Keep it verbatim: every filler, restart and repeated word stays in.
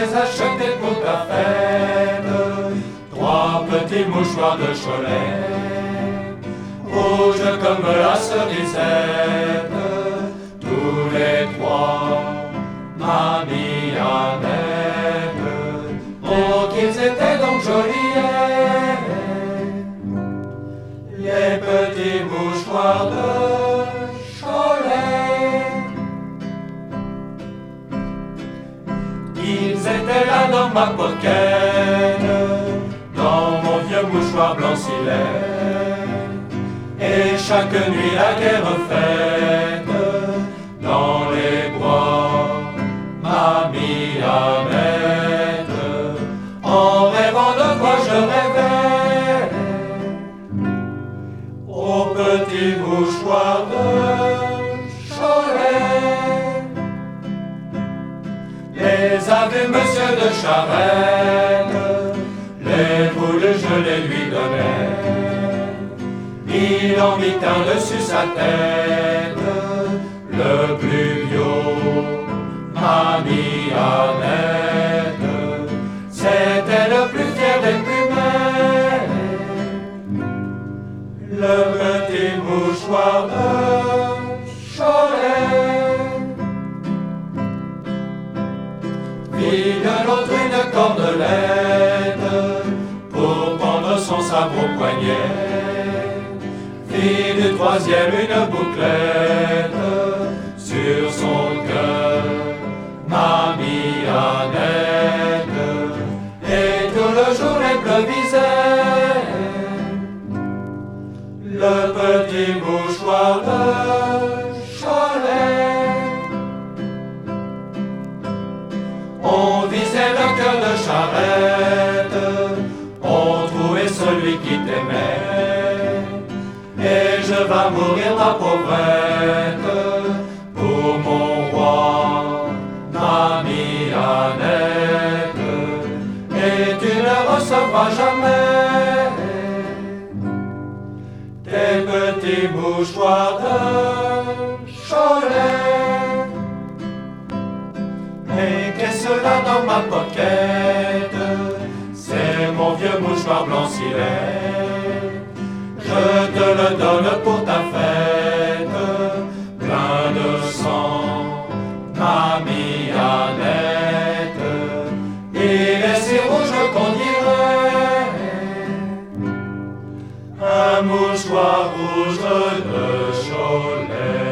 les acheter pour ta fête. Trois petits mouchoirs de Cholet, rouges comme la cerisette, tous les trois, mamie Annette. Oh, qu'ils étaient donc jolis, les petits mouchoirs de Cholet. Ils étaient là dans ma pocket, dans mon vieux mouchoir blanc cilet. Et chaque nuit la guerre faite, dans les bois, mamie Annette. En rêvant de quoi je rêvais, au petit mouchoir de Cholet. Les avait monsieur de Charette, les boules je les lui donnais. Il en mit un dessus sa tête, le plus vieux, mamie Annette. C'était le plus fier des plumets, le petit mouchoir de Cholet. Fit de l'autre une cordelette pour pendre son sabre au poignet. Fit du troisième une bouclette sur son cœur, mamie Annette. Et tout le jour improvisait le petit mouchoir de Cholet. On visait le cœur de Charette, on trouvait celui qui t'aimait. Et je vais mourir ma pauvrette pour mon roi, mamie Annette. Et tu ne recevras jamais tes petits mouchoirs de Cholet. Et qu'est-ce là dans ma pocket? C'est mon vieux mouchoir blanc cilet. Je te le donne pour ta fête, plein de sang, mamie Annette. Il est si rouge qu'on dirait un mouchoir rouge de Cholet.